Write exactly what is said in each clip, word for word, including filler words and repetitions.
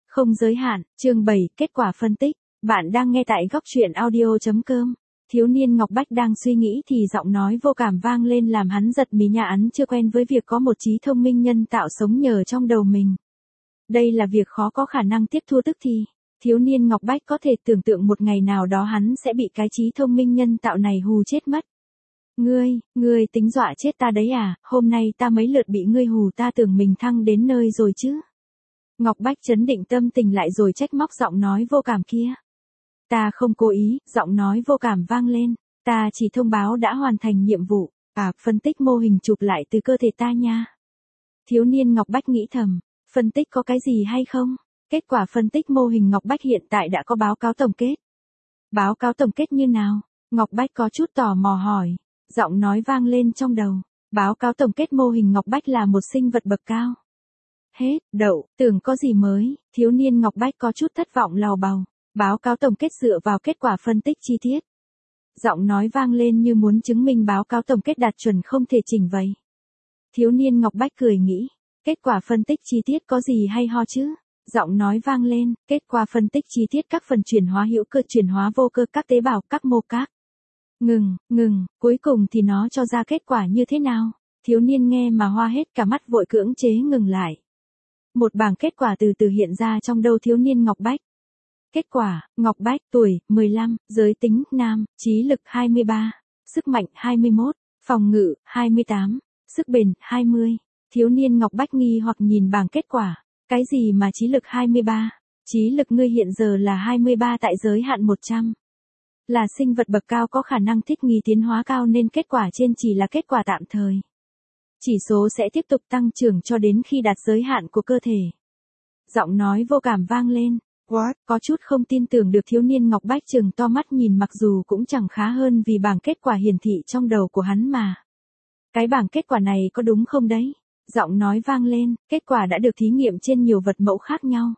Không giới hạn, chương bảy, kết quả phân tích. Bạn đang nghe tại góc truyện audio chấm com. Thiếu niên Ngọc Bách đang suy nghĩ thì giọng nói vô cảm vang lên làm hắn giật mình, nhà hắn chưa quen với việc có một trí thông minh nhân tạo sống nhờ trong đầu mình. Đây là việc khó có khả năng tiếp thu tức thì. Thiếu niên Ngọc Bách có thể tưởng tượng một ngày nào đó hắn sẽ bị cái trí thông minh nhân tạo này hù chết mất. Ngươi, ngươi tính dọa chết ta đấy à, hôm nay ta mấy lượt bị ngươi hù ta tưởng mình thăng đến nơi rồi chứ. Ngọc Bách trấn định tâm tình lại rồi trách móc giọng nói vô cảm kia. Ta không cố ý, giọng nói vô cảm vang lên, ta chỉ thông báo đã hoàn thành nhiệm vụ, à, phân tích mô hình chụp lại từ cơ thể ta nha. Thiếu niên Ngọc Bách nghĩ thầm, phân tích có cái gì hay không? Kết quả phân tích mô hình Ngọc Bách hiện tại đã có báo cáo tổng kết. Báo cáo tổng kết như nào? Ngọc Bách có chút tò mò hỏi, giọng nói vang lên trong đầu, báo cáo tổng kết mô hình Ngọc Bách là một sinh vật bậc cao. Hết, đậu, tưởng có gì mới, thiếu niên Ngọc Bách có chút thất vọng lào bào, báo cáo tổng kết dựa vào kết quả phân tích chi tiết. Giọng nói vang lên như muốn chứng minh báo cáo tổng kết đạt chuẩn không thể chỉnh vậy. Thiếu niên Ngọc Bách cười nghĩ, kết quả phân tích chi tiết có gì hay ho chứ? Giọng nói vang lên, kết quả phân tích chi tiết các phần chuyển hóa hữu cơ, chuyển hóa vô cơ, các tế bào, các mô các. Ngừng, ngừng, cuối cùng thì nó cho ra kết quả như thế nào? Thiếu niên nghe mà hoa hết cả mắt vội cưỡng chế ngừng lại. Một bảng kết quả từ từ hiện ra trong đầu thiếu niên Ngọc Bách. Kết quả, Ngọc Bách, tuổi, mười lăm, giới tính, nam, trí lực, hai mươi ba, sức mạnh, hai mươi mốt, phòng ngự, hai mươi tám, sức bền, hai mươi. Thiếu niên Ngọc Bách nghi hoặc nhìn bảng kết quả, cái gì mà trí lực hai mươi ba? Trí lực ngươi hiện giờ là hai mươi ba tại giới hạn một trăm. Là sinh vật bậc cao có khả năng thích nghi tiến hóa cao nên kết quả trên chỉ là kết quả tạm thời. Chỉ số sẽ tiếp tục tăng trưởng cho đến khi đạt giới hạn của cơ thể. Giọng nói vô cảm vang lên. What? Có chút không tin tưởng được, thiếu niên Ngọc Bách trừng to mắt nhìn, mặc dù cũng chẳng khá hơn vì bảng kết quả hiển thị trong đầu của hắn mà. Cái bảng kết quả này có đúng không đấy? Giọng nói vang lên, kết quả đã được thí nghiệm trên nhiều vật mẫu khác nhau.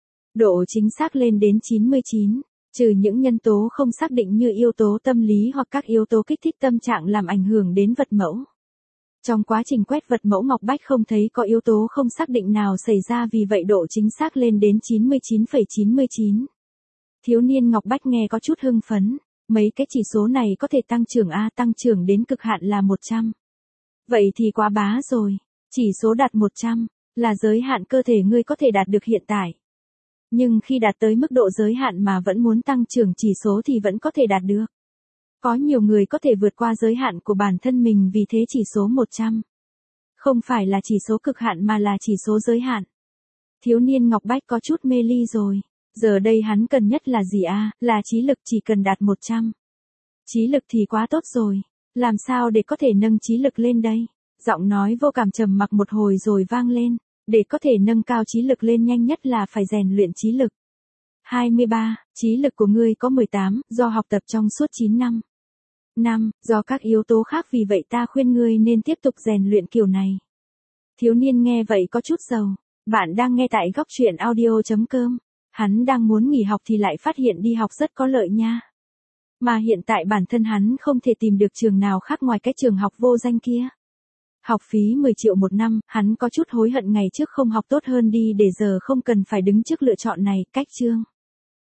Độ chính xác lên đến chín mươi chín, trừ những nhân tố không xác định như yếu tố tâm lý hoặc các yếu tố kích thích tâm trạng làm ảnh hưởng đến vật mẫu. Trong quá trình quét vật mẫu, Ngọc Bách không thấy có yếu tố không xác định nào xảy ra, vì vậy độ chính xác lên đến chín mươi chín phẩy chín mươi chín. Thiếu niên Ngọc Bách nghe có chút hưng phấn, mấy cái chỉ số này có thể tăng trưởng a, tăng trưởng đến cực hạn là một trăm. Vậy thì quá bá rồi, chỉ số đạt một trăm, là giới hạn cơ thể ngươi có thể đạt được hiện tại. Nhưng khi đạt tới mức độ giới hạn mà vẫn muốn tăng trưởng chỉ số thì vẫn có thể đạt được. Có nhiều người có thể vượt qua giới hạn của bản thân mình, vì thế chỉ số một trăm không phải là chỉ số cực hạn mà là chỉ số giới hạn. Thiếu niên Ngọc Bách có chút mê ly rồi. Giờ đây hắn cần nhất là gì a? À, là trí lực, chỉ cần đạt một trăm. Trí lực thì quá tốt rồi. Làm sao để có thể nâng trí lực lên đây? Giọng nói vô cảm trầm mặc một hồi rồi vang lên. Để có thể nâng cao trí lực lên nhanh nhất là phải rèn luyện trí lực. hai mươi ba, trí lực của ngươi có mười tám, do học tập trong suốt chín năm. năm, do các yếu tố khác, vì vậy ta khuyên ngươi nên tiếp tục rèn luyện kiểu này. Thiếu niên nghe vậy có chút sầu. Bạn đang nghe tại góc truyện audio chấm com. Hắn đang muốn nghỉ học thì lại phát hiện đi học rất có lợi nha. Mà hiện tại bản thân hắn không thể tìm được trường nào khác ngoài cái trường học vô danh kia. Học phí mười triệu một năm, hắn có chút hối hận ngày trước không học tốt hơn đi để giờ không cần phải đứng trước lựa chọn này. Cách chương